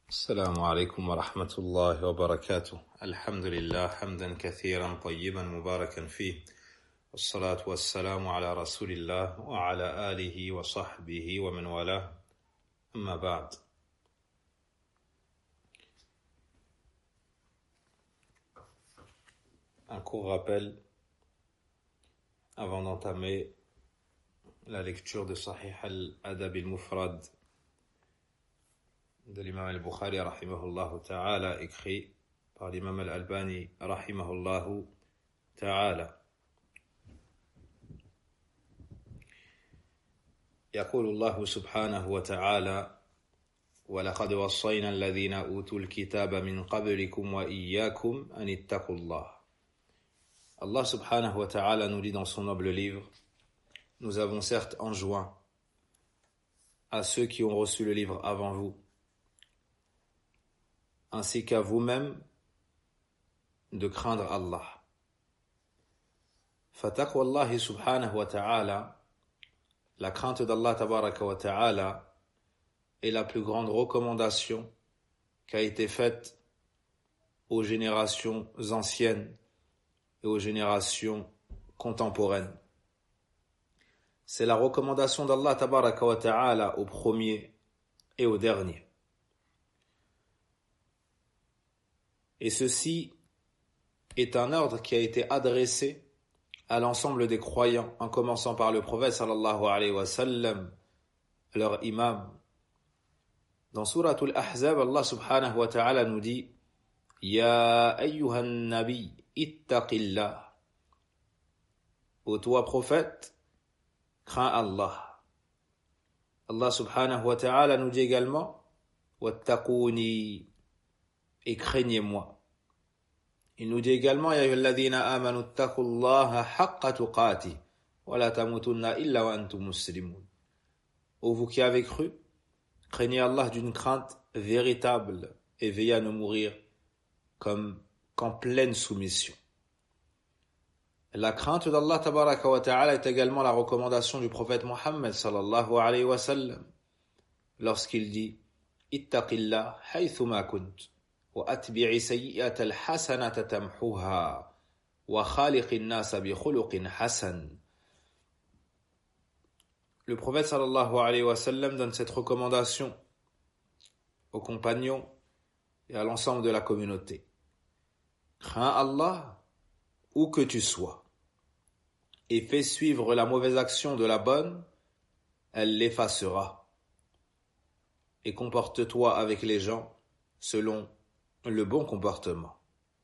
السلام عليكم ورحمة الله وبركاته. الحمد لله حمدا كثيرا طيبا مباركا فيه، والصلاة والسلام على رسول الله وعلى آله وصحبه ومن والاه. أما بعد. Un court rappel avant d'entamer la lecture de Sahih al-Adab al-Mufrad de l'imam al-Bukhari rahimahullah ta'ala, écrit par l'imam al-Albani rahimahullah ta'ala. يقول الله سبحانه وتعالى: ولقد وصينا الذين أوتوا الكتاب من قبلكم وإياكم أن اتقوا الله. Allah subhanahu wa ta'ala nous dit dans son noble livre: nous avons certes enjoint à ceux qui ont reçu le livre avant vous, ainsi qu'à vous-même, de craindre Allah. Fataqwa Allah subhanahu wa ta'ala, la crainte d'Allah tabaraka wa ta'ala, est la plus grande recommandation qui a été faite aux générations anciennes et aux générations contemporaines. C'est la recommandation d'Allah tabaraka wa ta'ala au premier et au dernier. Et ceci est un ordre qui a été adressé à l'ensemble des croyants, en commençant par le prophète sallallahu alayhi wa sallam, leur imam. Dans Suratul Ahzab, Allah subhanahu wa ta'ala nous dit: Ya ayyuhan nabi, ittaqillah. Ô toi prophète, crains Allah. Allah subhanahu wa ta'ala nous dit également: Wattaquni, et craignez-moi. Il nous dit également: Ya ayyuhalladhina amanu ittaqullaha haqqa tuqatih wa la tamutunna illa wa antum muslimun. Ô vous qui avez cru, craignez Allah d'une crainte véritable et veillez à ne mourir qu'en pleine soumission. La crainte d'Allah tabaraka wa ta'ala est également la recommandation du prophète Mohammed sallallahu alayhi wa sallam lorsqu'il dit: Ittaqillah haythuma kunt wa atbi'i sayyi'ata al-hasanata tamhuha wa khaliqin nasa bi khuluqin hasan. Le prophète sallallahu alayhi wa sallam donne cette recommandation aux compagnons et à l'ensemble de la communauté. Crains Allah où que tu sois et fais suivre la mauvaise action de la bonne, elle l'effacera. Et comporte-toi avec les gens selon le bon comportement.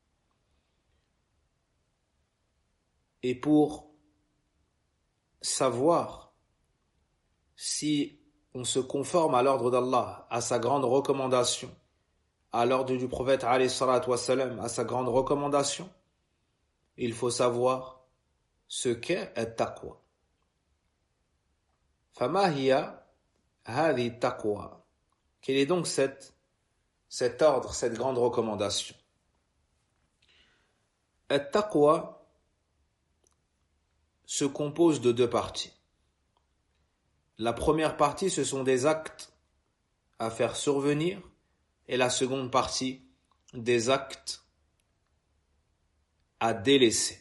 Et pour savoir si on se conforme à l'ordre d'Allah, à sa grande recommandation, à l'ordre du prophète alayhi salatu wassalam, à sa grande recommandation, il faut savoir ce qu'est at-taqwa. Fama hiya hadhi taqwa. Quel est donc cet ordre, cette grande recommandation? At-taqwa se compose de deux parties. La première partie, ce sont des actes à faire survenir, et la seconde partie, des actes à délaisser.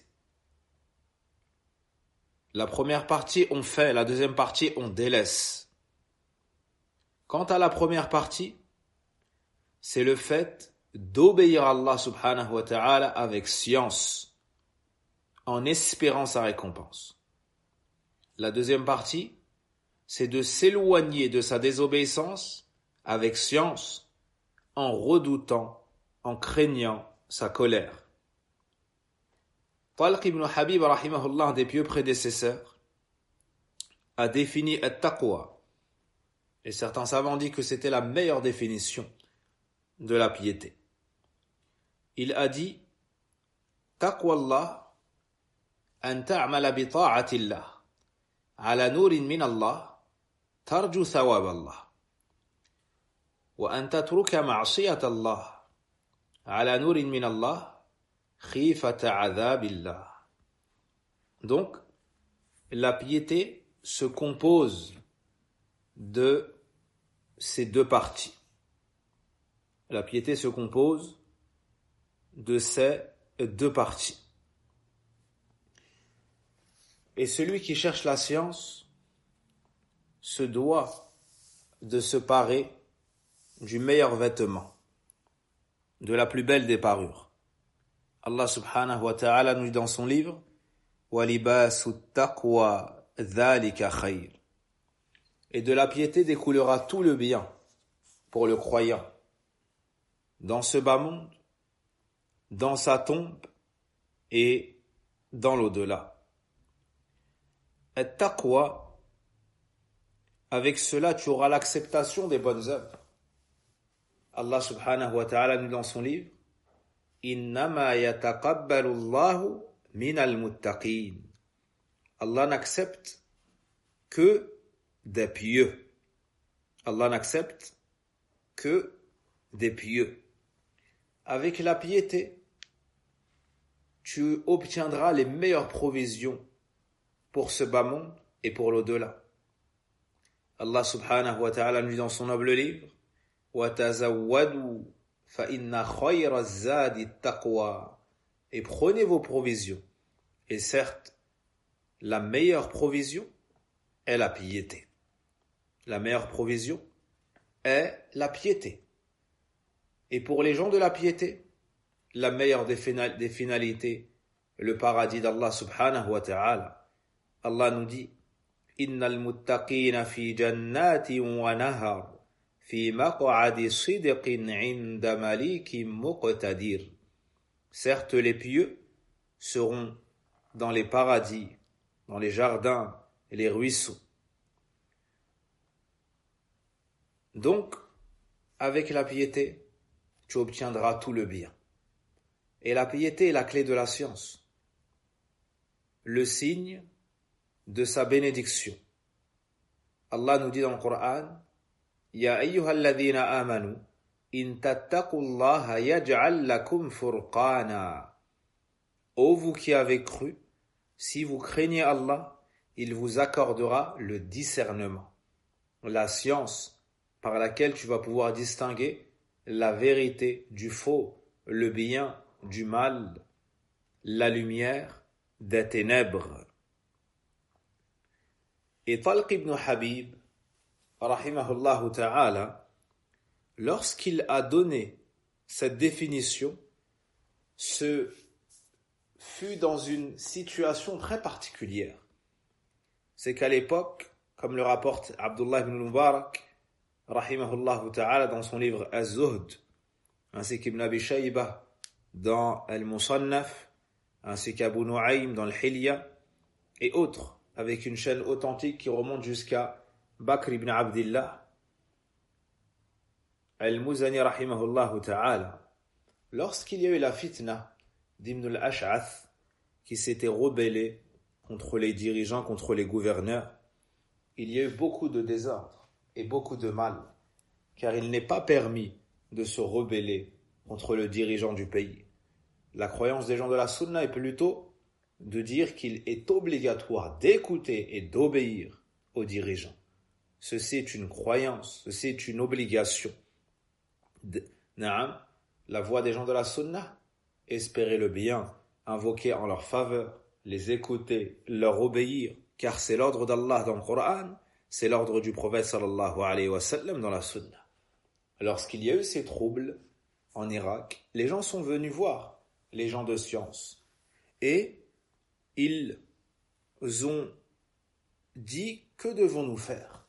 La première partie, on fait, la deuxième partie, on délaisse. Quant à la première partie, c'est le fait d'obéir à Allah subhanahu wa ta'ala avec science, en espérant sa récompense. La deuxième partie, c'est de s'éloigner de sa désobéissance avec science, en redoutant, en craignant sa colère. Talq ibn Habib rahimahullah, un des pieux prédécesseurs, a défini at-taqwa, et certains savants disent que c'était la meilleure définition de la piété. Il a dit: Taqwa Allah an ta'mala bi ta'atillah ala nurin min Allah tarju thawab Allah wa an tatruka ma'siyat Allah ala nurin min Allah khifata adhabillah. Donc, la piété se compose de ces deux parties. La piété se compose de ces deux parties. Et celui qui cherche la science se doit de se parer du meilleur vêtement, de la plus belle des parures. Allah subhanahu wa ta'ala nous dit dans son livre وَلِبَاسُ التَّقْوَى ذَلِكَ خَيْرٌ. Et de la piété découlera tout le bien pour le croyant, dans ce bas monde, dans sa tombe et dans l'au-delà. At-taqwa, avec cela tu auras l'acceptation des bonnes œuvres. Allah subhanahu wa ta'ala nous dit dans son livre Innama yataqabbalu Allahu minal muttaqin. Allah n'accepte que des pieux. Allah n'accepte que des pieux. Avec la piété, tu obtiendras les meilleures provisions pour ce bas monde et pour l'au-delà. Allah subhanahu wa ta'ala nous dit dans son noble livre وَتَزَوَّدُوا فَإِنَّ خَيْرَ الزَّادِ التَّقْوَى. Et prenez vos provisions. Et certes, la meilleure provision est la piété. La meilleure provision est la piété. Et pour les gens de la piété, la meilleure des finalités, le paradis d'Allah subhanahu wa ta'ala. Allah nous dit Innal muttaqina fi jannatin wa nahar fi maq'adi sidqin 'inda malikin muqtadir. Certes, les pieux seront dans les paradis, dans les jardins et les ruisseaux. Donc, avec la piété, tu obtiendras tout le bien. Et la piété est la clé de la science, le signe de sa bénédiction. Allah nous dit dans le Coran Ya ayyuhalladhina amanu in tattaqullaha yaj'al lakum furqana. Ô vous qui avez cru, si vous craignez Allah, il vous accordera le discernement, la science par laquelle tu vas pouvoir distinguer la vérité du faux, le bien du mal, la lumière des ténèbres. Et Talq ibn Habib, rahimahullah ta'ala, lorsqu'il a donné cette définition, ce fut dans une situation très particulière. C'est qu'à l'époque, comme le rapporte Abdullah ibn Mubarak, rahimahullah ta'ala, dans son livre Az-Zuhd, ainsi qu'Ibn Abi Shaybah dans Al-Musannaf, ainsi qu'Abu Nu'aym dans Al-Hilya, et autres, avec une chaîne authentique qui remonte jusqu'à Bakr ibn Abdillah, Al-Muzani rahimahullah ta'ala. Lorsqu'il y a eu la fitna d'Ibn al-Ash'ath, qui s'était rebellé contre les dirigeants, contre les gouverneurs, il y a eu beaucoup de désordre et beaucoup de mal, car il n'est pas permis de se rebeller contre le dirigeant du pays. La croyance des gens de la Sunna est plutôt de dire qu'il est obligatoire d'écouter et d'obéir aux dirigeants. Ceci est une croyance, ceci est une obligation. La voix des gens de la Sunna, espérer le bien, invoquer en leur faveur, les écouter, leur obéir, car c'est l'ordre d'Allah dans le Coran, c'est l'ordre du prophète sallallahu alayhi wa sallam dans la Sunna. Lorsqu'il y a eu ces troubles en Irak, les gens sont venus voir les gens de science et ils ont dit que devons-nous faire?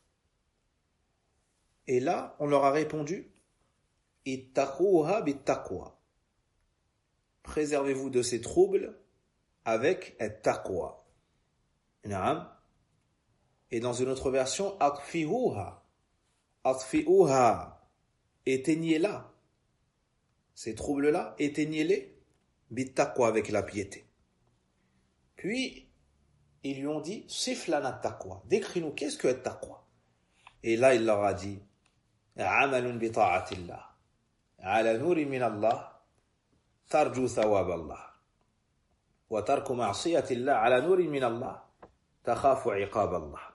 Et là, on leur a répondu Ittaquha bittaqwa. Préservez-vous de ces troubles avec at-taqwa. Naam. Et dans une autre version, atfi'uha. Atfi'uha. Éteignez-la. Ces troubles-là, éteignez-les bittaqwa, avec la piété. Puis, ils lui ont dit siflana taqwa. Décris-nous, qu'est-ce que at-taqwa? Et là, il leur a dit amalun bi ta'atillah. Ala nuri min Allah. Tarju thawab Allah. Wa tarku ma'siyatillah ala nuri min Allah. Takhafu iqab Allah.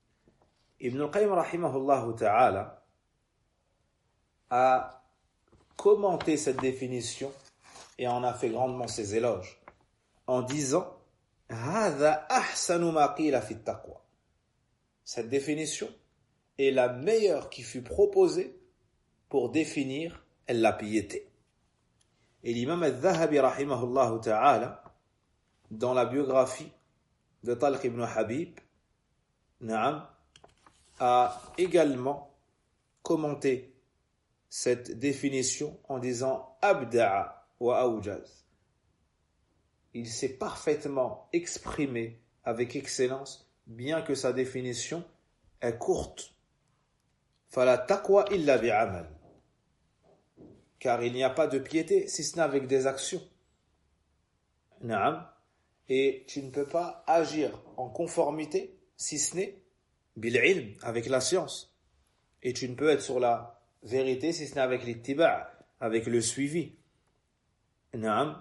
Ibn al-Qayyim rahimahullah ta'ala a commenté cette définition et en a fait grandement ses éloges en disant « Hādhā ahsanu mā qīla fi at-taqwa » Cette définition est la meilleure qui fut proposée pour définir la piété. Et l'imam al-Dhahabi rahimahullah ta'ala, dans la biographie de Talq ibn Habib, a également commenté cette définition en disant abda'a wa awjaz. Il s'est parfaitement exprimé avec excellence, bien que sa définition est courte. Fala taqwa illa bi'amal. Car il n'y a pas de piété si ce n'est avec des actions. Naam. Et tu ne peux pas agir en conformité si ce n'est bil-ilm, avec la science. Et tu ne peux être sur la vérité si ce n'est avec l'ittiba', avec le suivi. Naam.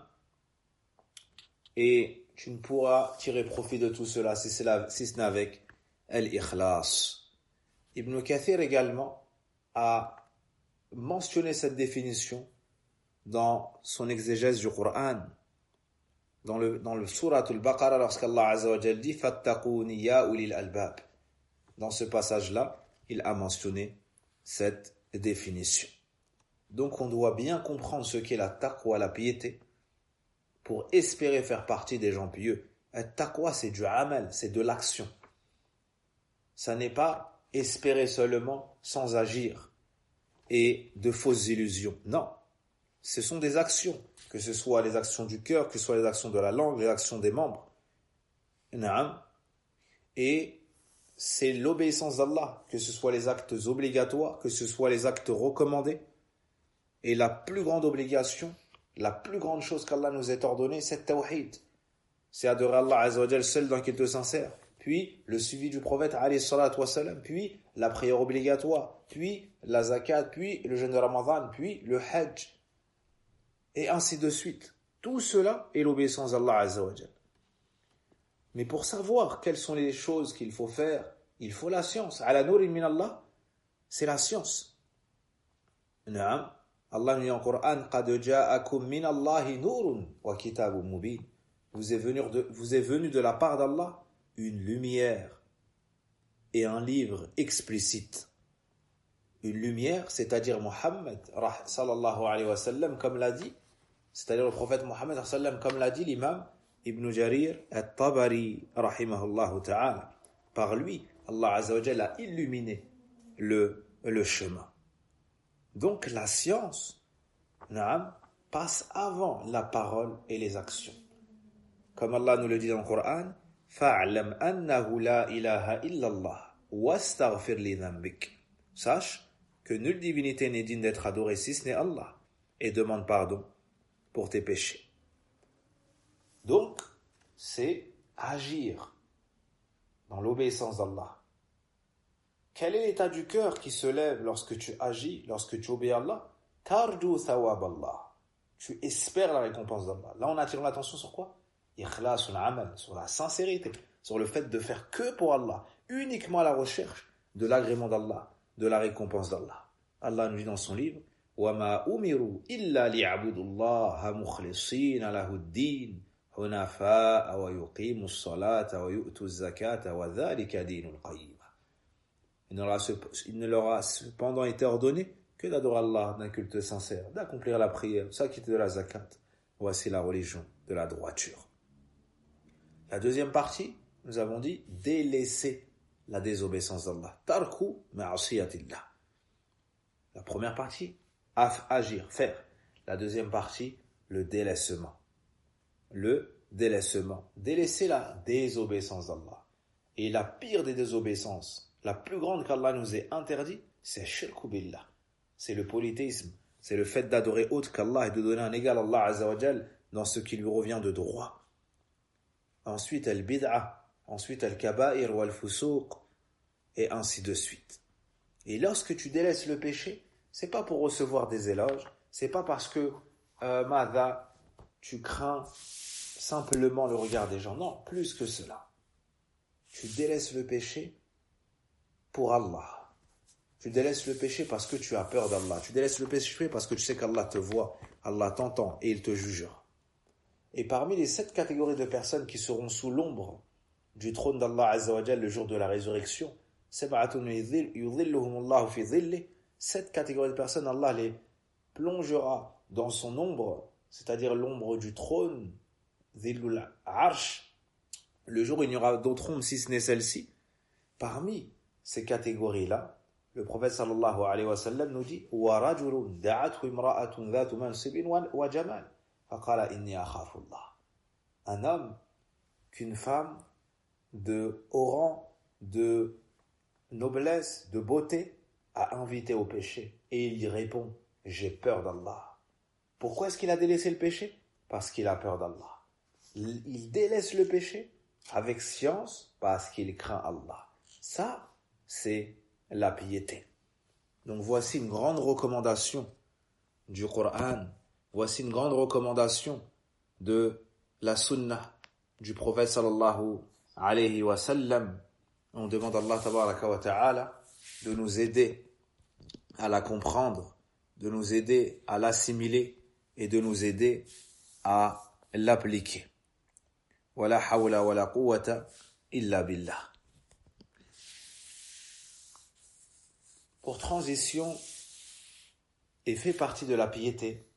Et tu ne pourras tirer profit de tout cela si ce n'est avec al-ikhlas. Ibn Kathir également a mentionné cette définition dans son exégèse du Coran, dans le surat al-Baqarah, lorsqu'Allah Azza wa Jalla dit « Fattaquni ya ulil albab ». Dans ce passage-là, il a mentionné cette définition. Donc on doit bien comprendre ce qu'est la taqwa, la piété, pour espérer faire partie des gens pieux. La taqwa, c'est du amal, c'est de l'action. Ça n'est pas espérer seulement sans agir et de fausses illusions. Non, ce sont des actions, que ce soit les actions du cœur, que ce soit les actions de la langue, les actions des membres. Et c'est l'obéissance d'Allah, que ce soit les actes obligatoires, que ce soit les actes recommandés. Et la plus grande obligation, la plus grande chose qu'Allah nous ait ordonnée, c'est tawhid. C'est adorer Allah Azza wa Jal seul dans qui te sincère. Puis le suivi du prophète alayhi salatu wa salam, puis la prière obligatoire, puis la zakat, puis le jeûne de Ramadan, puis le hajj, et ainsi de suite. Tout cela est l'obéissance d'Allah Azza wa Jal. Mais pour savoir quelles sont les choses qu'il faut faire, il faut la science. Ala nurin min Allah, c'est la science. Naam. Allah nous dit en Coran, qad ja'akum min Allahi nurun wa kitabun mubin. Vous est venu de la part d'Allah une lumière et un livre explicite. Une lumière, c'est-à-dire Muhammad sallallahu alayhi wa sallam, comme l'a dit, c'est-à-dire le prophète Muhammad sallallahu alayhi wa sallam, comme l'a dit l'imam Ibn Jarir al-Tabari rahimahullah ta'ala. Par lui, Allah Azza wa Jalla a illuminé le chemin. Donc la science, passe avant la parole et les actions. Comme Allah nous le dit dans le Coran, fa'lam annahu la ilaha illallah wastaghfir li dhanbik. Sache que nulle divinité n'est digne d'être adorée si ce n'est Allah, et demande pardon pour tes péchés. Donc, c'est agir dans l'obéissance d'Allah. Quel est l'état du cœur qui se lève lorsque tu agis, lorsque tu obéis à Allah? Tarju thawab Allah. Tu espères la récompense d'Allah. Là, on attire l'attention sur quoi? Ikhlasul amal, sur la sincérité, sur le fait de faire que pour Allah, uniquement à la recherche de l'agrément d'Allah, de la récompense d'Allah. Allah nous dit dans son livre وَمَا أُمِرُوا إِلَّا لِيَعْبُدُوا اللَّهَ مُخْلِصِينَ لَهُ الدِّينَ حُنَفَاءَ وَيُقِيمُوا الصَّلَاةَ وَيُؤْتُوا الزَّكَاةَ وَذَلِكَ دِينُ الْقَيِّمَةِ. Il ne leur a cependant été ordonné que d'adorer Allah d'un culte sincère, d'accomplir la prière, s'acquitter de la zakat. Voici la religion de la droiture. La deuxième partie, nous avons dit délaisser la désobéissance d'Allah. Tarku ma'asiyatillah. La première partie, agir, faire. La deuxième partie, le délaissement. Le délaissement. Délaisser la désobéissance d'Allah. Et la pire des désobéissances, la plus grande qu'Allah nous ait interdit, c'est shirku billah. C'est le polythéisme. C'est le fait d'adorer autre qu'Allah et de donner un égal à Allah Azza wa Jal dans ce qui lui revient de droit. Ensuite, al-bid'a. Ensuite, al-kaba'ir ou al-fusuq. Et ainsi de suite. Et lorsque tu délaisses le péché, c'est pas pour recevoir des éloges, c'est pas parce que tu crains simplement le regard des gens. Non, plus que cela. Tu délaisses le péché pour Allah. Tu délaisses le péché parce que tu as peur d'Allah. Tu délaisses le péché parce que tu sais qu'Allah te voit, Allah t'entend et il te jugera. Et parmi les 7 catégories de personnes qui seront sous l'ombre du trône d'Allah Azza wa Jal le jour de la résurrection, 7 catégories de personnes, Allah les plongera dans son ombre, c'est-à-dire l'ombre du trône, Dhillul Arsh, le jour où il n'y aura d'autre ombre si ce n'est celle-ci. Parmi ces catégories-là, le prophète sallallahu alayhi wa sallam nous dit وَرَجُلٌ دَعَتْهُ إِمْرَأَةٌ ذَاتُ مَنْصِبٍ وَجَمَالٍ فَقَالَ إِنِّي أَخَافُ اللَّهَ. Un homme qu'une femme de haut rang, de noblesse, de beauté a invité au péché. Et il y répond, j'ai peur d'Allah. Pourquoi est-ce qu'il a délaissé le péché? Parce qu'il a peur d'Allah. Il délaisse le péché avec science parce qu'il craint Allah. Ça, c'est la piété. Donc voici une grande recommandation du Coran. Voici une grande recommandation de la sunnah du prophète sallallahu alayhi wa sallam. On demande à Allah tabaraka wa ta'ala de nous aider à la comprendre, de nous aider à l'assimiler et de nous aider à l'appliquer. Wala hawla wala quwwata illa billah. Pour transition, et fait partie de la piété,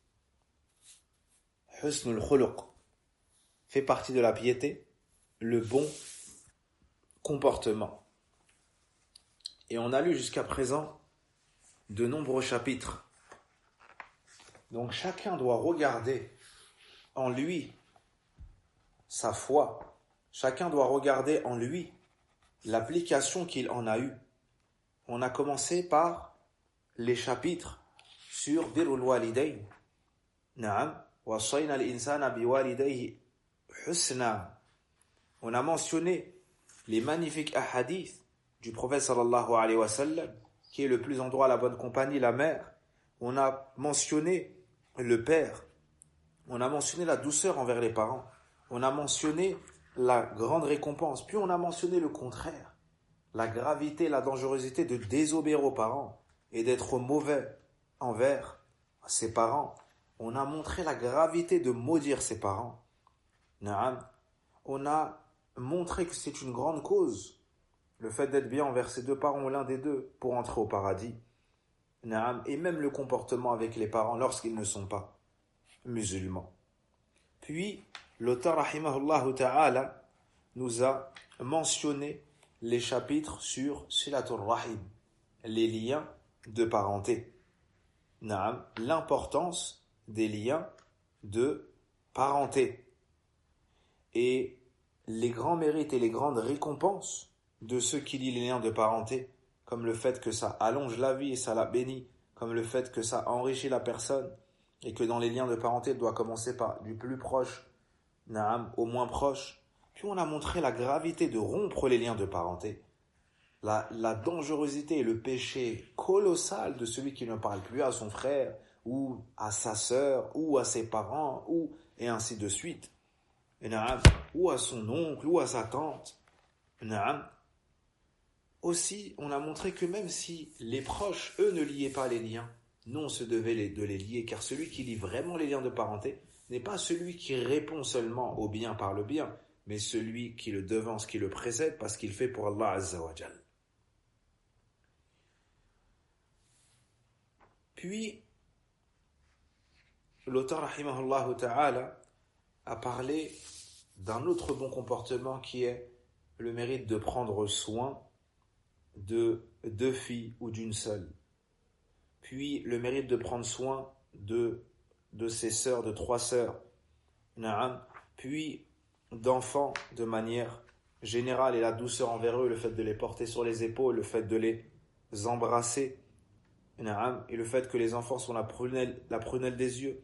husnul khuluq, fait partie de la piété, le bon comportement. Et on a lu jusqu'à présent de nombreux chapitres. Donc chacun doit regarder en lui sa foi. Chacun doit regarder en lui l'application qu'il en a eue. On a commencé par les chapitres sur birrul walidayn. Na'am, wassayna al-insana biwalidayhi husna. On a mentionné les magnifiques ahadiths du prophète sallallahu alayhi wa sallam, qui est le plus en droit à la bonne compagnie, la mère. On a mentionné le père. On a mentionné la douceur envers les parents. On a mentionné la grande récompense. Puis on a mentionné le contraire. La gravité, la dangerosité de désobéir aux parents et d'être mauvais envers ses parents. On a montré la gravité de maudire ses parents. On a montré que c'est une grande cause, le fait d'être bien envers ses 2 parents ou l'un des 2 pour entrer au paradis. Et même le comportement avec les parents lorsqu'ils ne sont pas musulmans. Puis, l'auteur rahimahullah ta'ala nous a mentionné les chapitres sur Silatul Rahim, les liens de parenté. L'importance des liens de parenté. Et les grands mérites et les grandes récompenses de ceux qui lient les liens de parenté, comme le fait que ça allonge la vie et ça la bénit, comme le fait que ça enrichit la personne, et que dans les liens de parenté, il doit commencer par du plus proche, au moins proche. Puis on a montré la gravité de rompre les liens de parenté, la dangerosité et le péché colossal de celui qui ne parle plus à son frère, ou à sa sœur, ou à ses parents, et ainsi de suite. Ou à son oncle, ou à sa tante. Aussi, on a montré que même si les proches, eux, ne liaient pas les liens, nous, on se devait de les lier, car celui qui lie vraiment les liens de parenté n'est pas celui qui répond seulement au bien par le bien, mais celui qui le devance, qui le précède, parce qu'il fait pour Allah Azza wa Jal. Puis, l'auteur rahimahullah ta'ala a parlé d'un autre bon comportement qui est le mérite de prendre soin de 2 filles ou d'une seule. Puis le mérite de prendre soin de ses sœurs, de 3 sœurs. Puis d'enfants de manière générale et la douceur envers eux, le fait de les porter sur les épaules, le fait de les embrasser. Et le fait que les enfants sont la prunelle des yeux.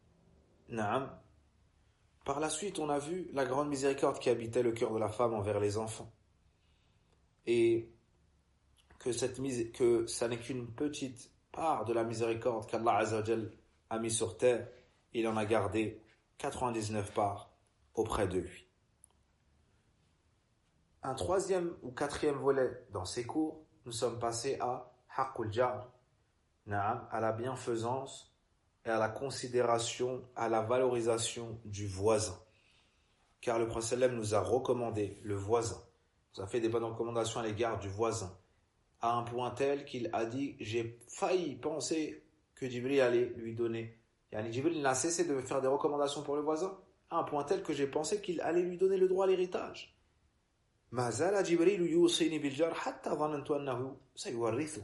Par la suite, on a vu la grande miséricorde qui habitait le cœur de la femme envers les enfants. Et que ça n'est qu'une petite part de la miséricorde qu'Allah Azza wa Jal a mis sur terre. Il en a gardé 99 parts auprès de lui. Un 3e ou 4e volet dans ces cours, nous sommes passés à haqqul jar, à la bienfaisance et à la considération, à la valorisation du voisin. Car le prophète sallam nous a recommandé le voisin, nous a fait des bonnes recommandations à l'égard du voisin, à un point tel qu'il a dit, j'ai failli penser que Jibril allait lui donner. Yani Jibril n'a cessé de me faire des recommandations pour le voisin, à un point tel que j'ai pensé qu'il allait lui donner le droit à l'héritage. Ma zala Jibril yusini bil jar hatta dhanantu annahu sayuwarrithu.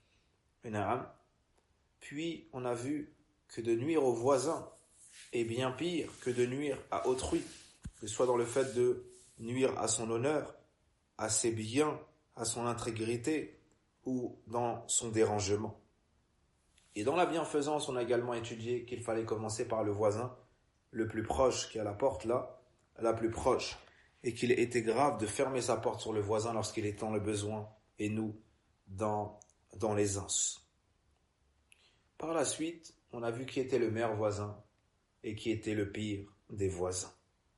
Puis on a vu que de nuire au voisin est bien pire que de nuire à autrui, que ce soit dans le fait de nuire à son honneur, à ses biens, à son intégrité ou dans son dérangement. Et dans la bienfaisance, on a également étudié qu'il fallait commencer par le voisin le plus proche, qui est à la porte là, la plus proche, et qu'il était grave de fermer sa porte sur le voisin lorsqu'il est dans le besoin, et nous, dans les anses. Par la suite, on a vu qui était le meilleur voisin et qui était le pire des voisins.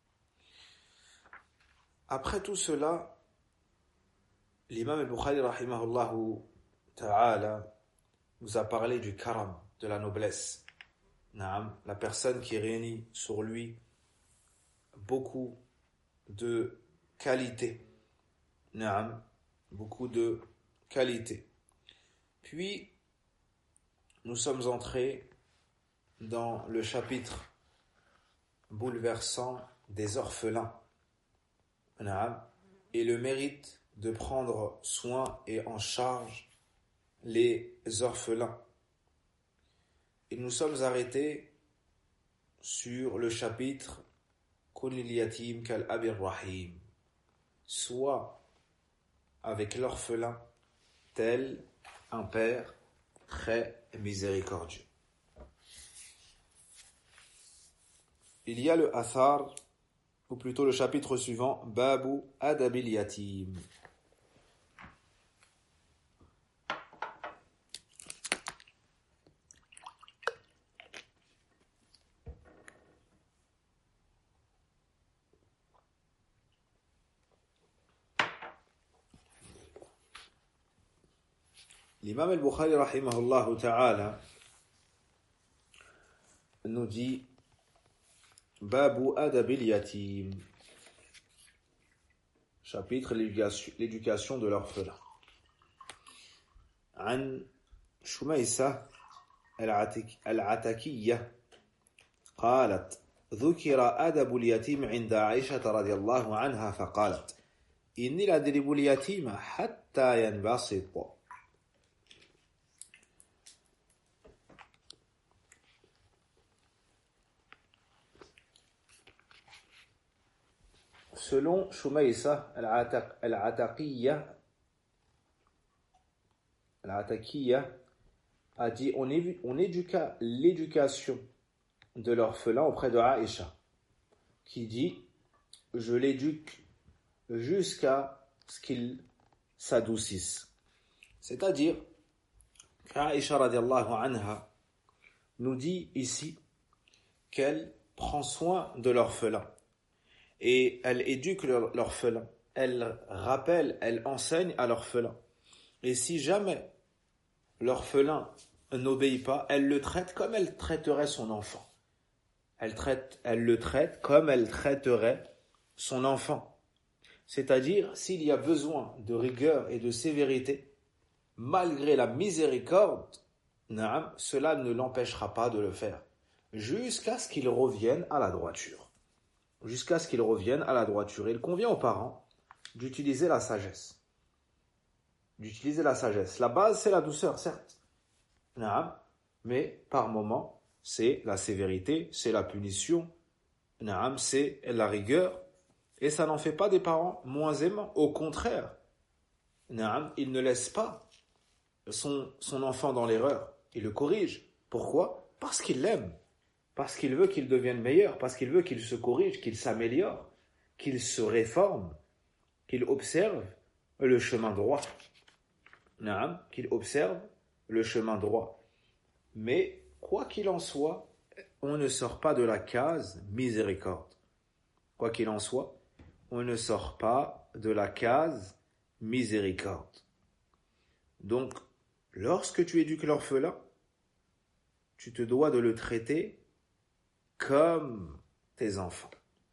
Après tout cela, l'imam al-Bukhari rahimahullahu ta'ala nous a parlé du karam, de la noblesse. La personne qui réunit sur lui beaucoup de qualités. Beaucoup de qualités. Puis, nous sommes entrés dans le chapitre bouleversant des orphelins et le mérite de prendre soin et en charge les orphelins. Et nous sommes arrêtés sur le chapitre Kun lil yatim kal abir rahim, soit avec l'orphelin tel un père très miséricordieux. Il y a le athar, ou plutôt le chapitre suivant, Babu adabil yatim. L'imam al-Bukhari rahimahullah ta'ala nous dit Babu adabil yatim, chapitre l'éducation de l'orphelin. عن شميسة العتكية قالت ذكر أدب اليتيم عند عائشة رضي الله عنها فقالت إني لأدرب اليتيم حتى ينبسط. Selon Shumaïsa al-Ataqiyya a dit on éduqua l'éducation de l'orphelin auprès de Aïcha, qui dit je l'éduque jusqu'à ce qu'il s'adoucisse. C'est-à-dire qu'Aïcha radiallahu anha nous dit ici qu'elle prend soin de l'orphelin. Et elle éduque l'orphelin, elle rappelle, elle enseigne à l'orphelin. Et si jamais l'orphelin n'obéit pas, elle le traite comme elle traiterait son enfant. Elle le traite comme elle traiterait son enfant. C'est-à-dire, s'il y a besoin de rigueur et de sévérité, malgré la miséricorde, cela ne l'empêchera pas de le faire, jusqu'à ce qu'il revienne à la droiture. Jusqu'à ce qu'il revienne à la droiture. Il convient aux parents d'utiliser la sagesse. La base, c'est la douceur, certes. Mais par moment, c'est la sévérité, c'est la punition, c'est la rigueur. Et ça n'en fait pas des parents moins aimants. Au contraire, il ne laisse pas son enfant dans l'erreur. Il le corrige. Pourquoi ? Parce qu'il l'aime. Parce qu'il veut qu'il devienne meilleur, parce qu'il veut qu'il se corrige, qu'il s'améliore, qu'il se réforme, qu'il observe le chemin droit. Qu'il observe le chemin droit. Mais, quoi qu'il en soit, on ne sort pas de la case miséricorde. Quoi qu'il en soit, on ne sort pas de la case miséricorde. Donc, lorsque tu éduques l'orphelin, tu te dois de le traiter comme tes enfants.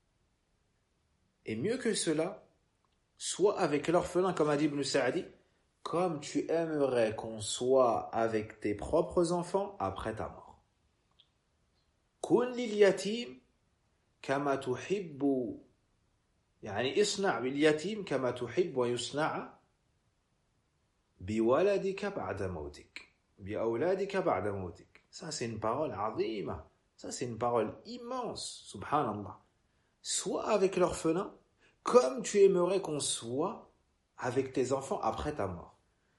Et mieux que cela, sois avec l'orphelin, comme a dit Ibn Sa'di, comme tu aimerais qu'on soit avec tes propres enfants après ta mort. Kun lil yatim kama tuhibbu, yani isna' bil yatim kama tuhibbu wa yusna'a biwaladika ba'da mawtik, bi awladika ba'da mawtik. Ça c'est une parole azima, ça c'est une parole immense, subhanallah. Sois avec l'orphelin comme tu aimerais qu'on soit avec tes enfants après ta mort.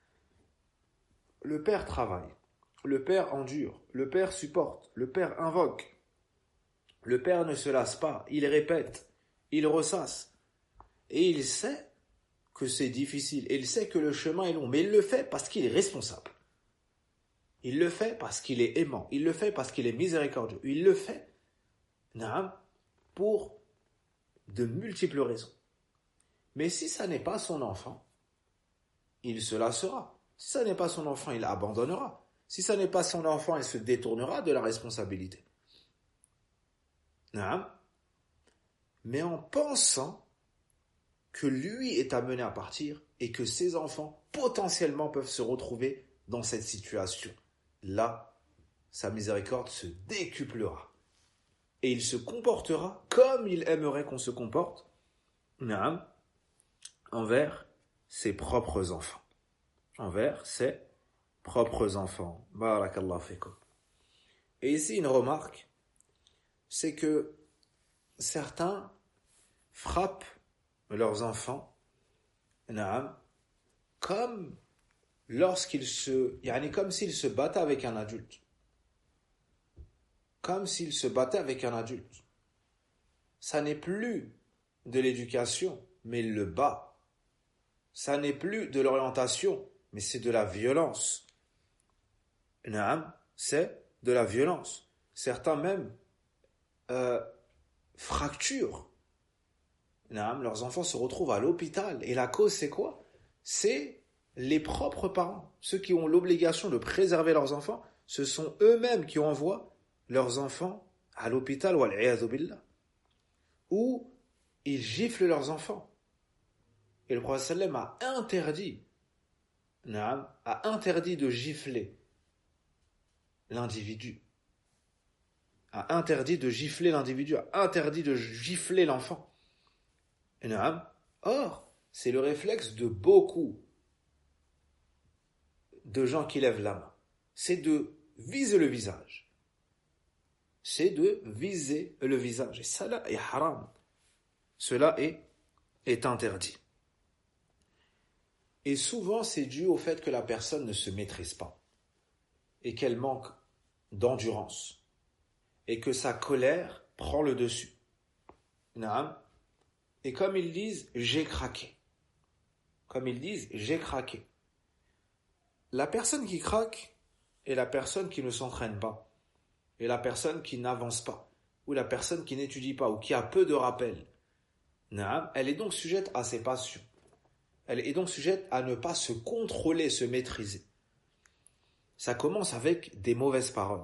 Le père travaille, le père endure, le père supporte, le père invoque. Le père ne se lasse pas, il répète, il ressasse. Et il sait que c'est difficile, et il sait que le chemin est long, mais il le fait parce qu'il est responsable. Il le fait parce qu'il est aimant, il le fait parce qu'il est miséricordieux, il le fait pour de multiples raisons. Mais si ça n'est pas son enfant, il se lassera. Si ça n'est pas son enfant, il abandonnera. Si ça n'est pas son enfant, il se détournera de la responsabilité. Mais en pensant que lui est amené à partir et que ses enfants potentiellement peuvent se retrouver dans cette situation. Là, sa miséricorde se décuplera. Et il se comportera comme il aimerait qu'on se comporte envers ses propres enfants. Envers ses propres enfants. Barakallahu fikum. Et ici, une remarque, c'est que certains frappent leurs enfants comme comme s'ils se battaient avec un adulte. Comme s'ils se battaient avec un adulte. Ça n'est plus de l'éducation, mais il le bat. Ça n'est plus de l'orientation, mais c'est de la violence. C'est de la violence. Certains même fracturent. Leurs enfants se retrouvent à l'hôpital. Et la cause, c'est quoi? C'est les propres parents. Ceux qui ont l'obligation de préserver leurs enfants, ce sont eux-mêmes qui envoient leurs enfants à l'hôpital, wal-'iyadhu billah. Ou ils giflent leurs enfants. Et le prophète sallam a interdit de gifler l'individu. A interdit de gifler l'individu, a interdit de gifler l'enfant. Or, c'est le réflexe de beaucoup de gens qui lèvent la main. C'est de viser le visage. C'est de viser le visage. Et cela est haram. Cela est interdit. Et souvent, c'est dû au fait que la personne ne se maîtrise pas et qu'elle manque d'endurance et que sa colère prend le dessus. Et comme ils disent, j'ai craqué. Comme ils disent, j'ai craqué. La personne qui craque est la personne qui ne s'entraîne pas, et la personne qui n'avance pas, ou la personne qui n'étudie pas, ou qui a peu de rappel. Elle est donc sujette à ses passions. Elle est donc sujette à ne pas se contrôler, se maîtriser. Ça commence avec des mauvaises paroles.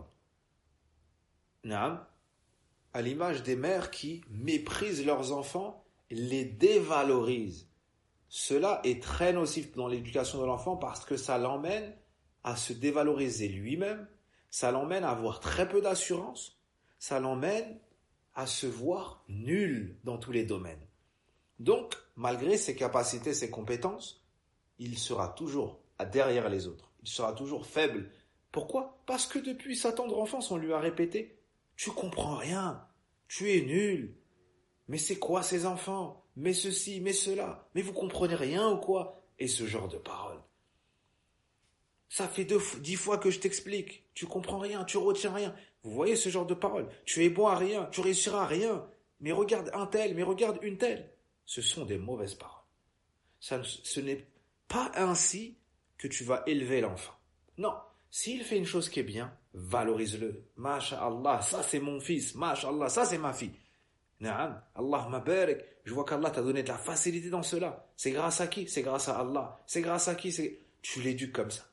À l'image des mères qui méprisent leurs enfants, les dévalorisent. Cela est très nocif dans l'éducation de l'enfant parce que ça l'emmène à se dévaloriser lui-même, ça l'emmène à avoir très peu d'assurance, ça l'emmène à se voir nul dans tous les domaines. Donc, malgré ses capacités, ses compétences, il sera toujours derrière les autres. Il sera toujours faible. Pourquoi? Parce que depuis sa tendre enfance, on lui a répété « Tu comprends rien, tu es nul, mais c'est quoi ces enfants? Mais ceci, mais cela, mais vous comprenez rien ou quoi ?» Et ce genre de paroles. Ça fait 10 fois que je t'explique. Tu comprends rien, tu retiens rien. Vous voyez ce genre de paroles? Tu es bon à rien, tu réussiras à rien. Mais regarde un tel, mais regarde une telle. Ce sont des mauvaises paroles. Ce n'est pas ainsi que tu vas élever l'enfant. Non, s'il fait une chose qui est bien, valorise-le. Masha'Allah, ça c'est mon fils. Masha'Allah, ça c'est ma fille. Na'am, Allahumma barik. Je vois qu'Allah t'a donné de la facilité dans cela. C'est grâce à qui? C'est grâce à Allah. C'est grâce à qui? Tu l'éduques comme ça.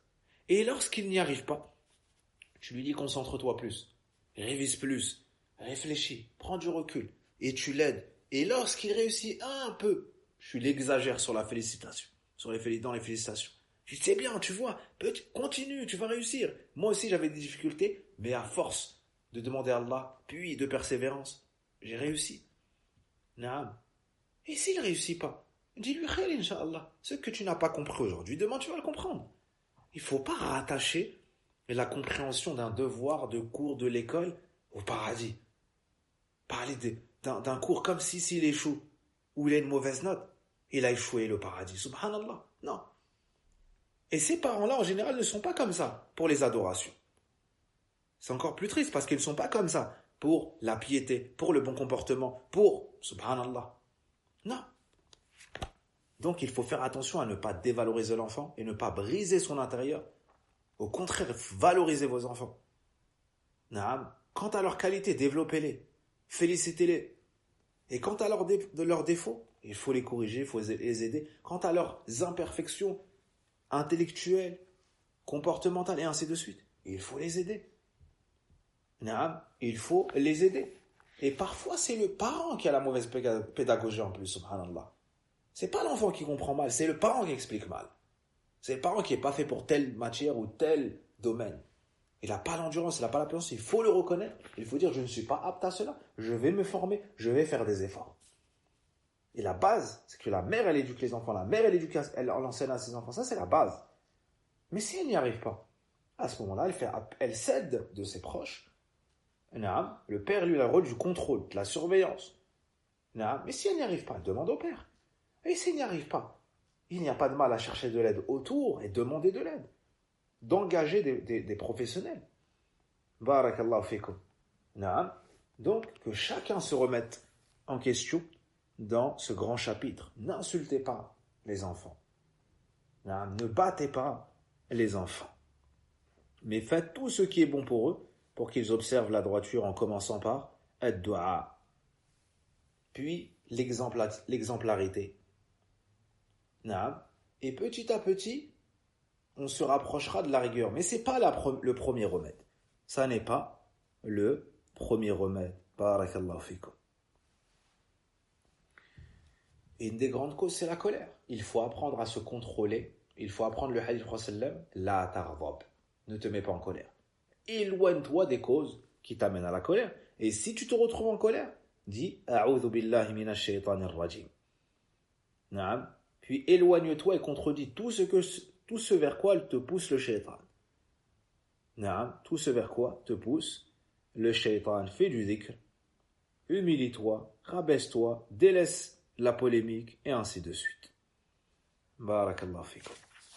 Et lorsqu'il n'y arrive pas, tu lui dis concentre-toi plus, révise plus, réfléchis, prends du recul, et tu l'aides. Et lorsqu'il réussit un peu, tu l'exagères sur la félicitation, dans les félicitations. Tu dis, c'est bien, tu vois, continue, tu vas réussir. Moi aussi j'avais des difficultés, mais à force de demander à Allah, puis de persévérance, j'ai réussi. Naam. Et s'il ne réussit pas, dis-lui khair, Inch'Allah. Ce que tu n'as pas compris aujourd'hui, demain tu vas le comprendre. Il ne faut pas rattacher la compréhension d'un devoir, de cours de l'école au paradis. Parler d'un cours comme si s'il échoue, ou il a une mauvaise note, il a échoué le paradis. Subhanallah. Non. Et ces parents-là, en général, ne sont pas comme ça pour les adorations. C'est encore plus triste parce qu'ils ne sont pas comme ça pour la piété, pour le bon comportement, pour, subhanallah. Non. Donc il faut faire attention à ne pas dévaloriser l'enfant et ne pas briser son intérieur. Au contraire, valorisez vos enfants. Naam. Quant à leurs qualités, développez-les. Félicitez-les. Et quant à leurs défauts, il faut les corriger, il faut les aider. Quant à leurs imperfections intellectuelles, comportementales et ainsi de suite, il faut les aider. Naam. Il faut les aider. Et parfois, c'est le parent qui a la mauvaise pédagogie en plus, subhanallah. C'est pas l'enfant qui comprend mal, c'est le parent qui explique mal. C'est le parent qui n'est pas fait pour telle matière ou tel domaine. Il n'a pas l'endurance, il n'a pas la patience, il faut le reconnaître. Il faut dire, je ne suis pas apte à cela, je vais me former, je vais faire des efforts. Et la base, c'est que la mère, elle éduque les enfants, la mère, elle enseigne à ses enfants, ça c'est la base. Mais si elle n'y arrive pas, à ce moment-là, elle cède de ses proches. Le père, lui, a le rôle du contrôle, de la surveillance. Mais si elle n'y arrive pas, elle demande au père. Et s'il n'y arrive pas, il n'y a pas de mal à chercher de l'aide autour et demander de l'aide. D'engager des professionnels. Barakallahu fikum. Donc, que chacun se remette en question dans ce grand chapitre. N'insultez pas les enfants. Ne battez pas les enfants. Mais faites tout ce qui est bon pour eux, pour qu'ils observent la droiture en commençant par ad-du'a. Puis, l'exemplarité. Et petit à petit, on se rapprochera de la rigueur. Mais ce n'est pas le premier remède. Ça n'est pas le premier remède. Barakallahu fikum. Et une des grandes causes, c'est la colère. Il faut apprendre à se contrôler. Il faut apprendre le hadith du Prophète sallam, la taghdab. Ne te mets pas en colère. Éloigne-toi des causes qui t'amènent à la colère. Et si tu te retrouves en colère, dis A'udhu billahi minash shaitanir rajim. Puis éloigne-toi et contredis tout ce vers quoi te pousse le shaitan. Tout ce vers quoi te pousse le shaitan. Fais du dhikr, humilie-toi, rabaisse-toi, délaisse la polémique et ainsi de suite. Barakallahu fikum.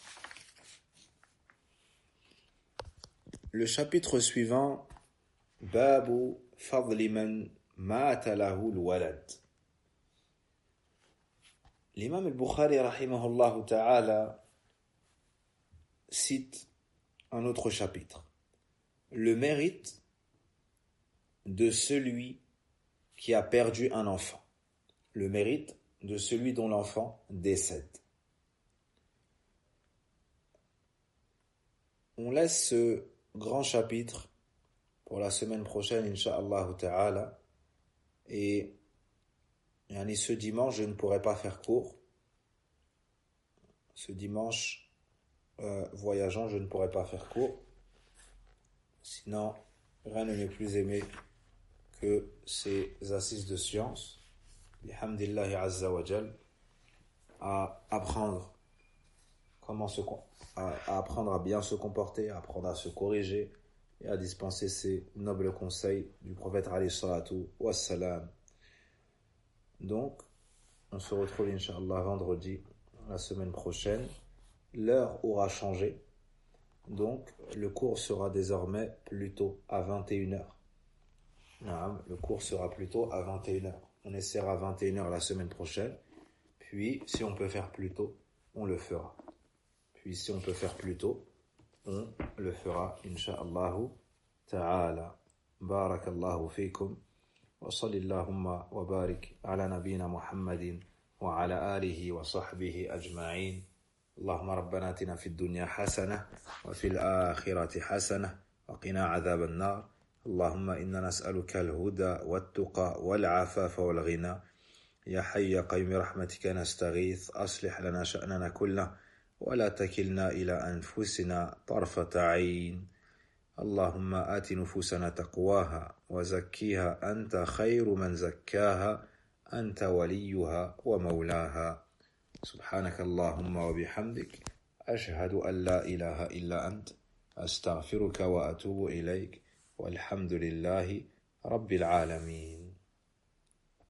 Le chapitre suivant, Babu fadli man mata lahu al-walad. L'imam al-Bukhari rahimahullah ta'ala cite un autre chapitre. Le mérite de celui qui a perdu un enfant. Le mérite de celui dont l'enfant décède. On laisse ce grand chapitre pour la semaine prochaine, Inch'Allah ta'ala. Et ce dimanche, je ne pourrai pas faire cours. Ce dimanche, voyageant, je ne pourrai pas faire cours. Sinon, rien ne m'est plus aimé que ces assises de science. Bihamdillahi azza wa jal. À apprendre à apprendre à bien se comporter, à apprendre à se corriger et à dispenser ces nobles conseils du prophète alayhi salatu wassalam. Donc, on se retrouve Inch'Allah vendredi, la semaine prochaine. L'heure aura changé. Donc, le cours sera désormais plutôt à 21h. Le cours sera plutôt à 21h. On essaiera à 21h la semaine prochaine. Puis, si on peut faire plus tôt, on le fera. Puis, si on peut faire plus tôt, on le fera, Inch'Allah ta'ala. Barakallahu fikum. وصل اللهم وبارك على نبينا محمد وعلى آله وصحبه أجمعين اللهم ربنا آتنا في الدنيا حسنة وفي الآخرة حسنة وقنا عذاب النار. اللهم إنا نسألك الهدى والتقى والعفاف والغنى. يا حي يا قيوم برحمتك نستغيث، أصلح لنا شأننا كله ولا تكلنا إلى أنفسنا طرفة عين. اللهم آت نفوسنا تقواها وزكيها أنت خير من زكاها، أنت وليها ومولاها. سبحانك اللهم وبحمدك، أشهد أن لا إله إلا أنت، أستغفرك وأتوب إليك، والحمد لله رب العالمين.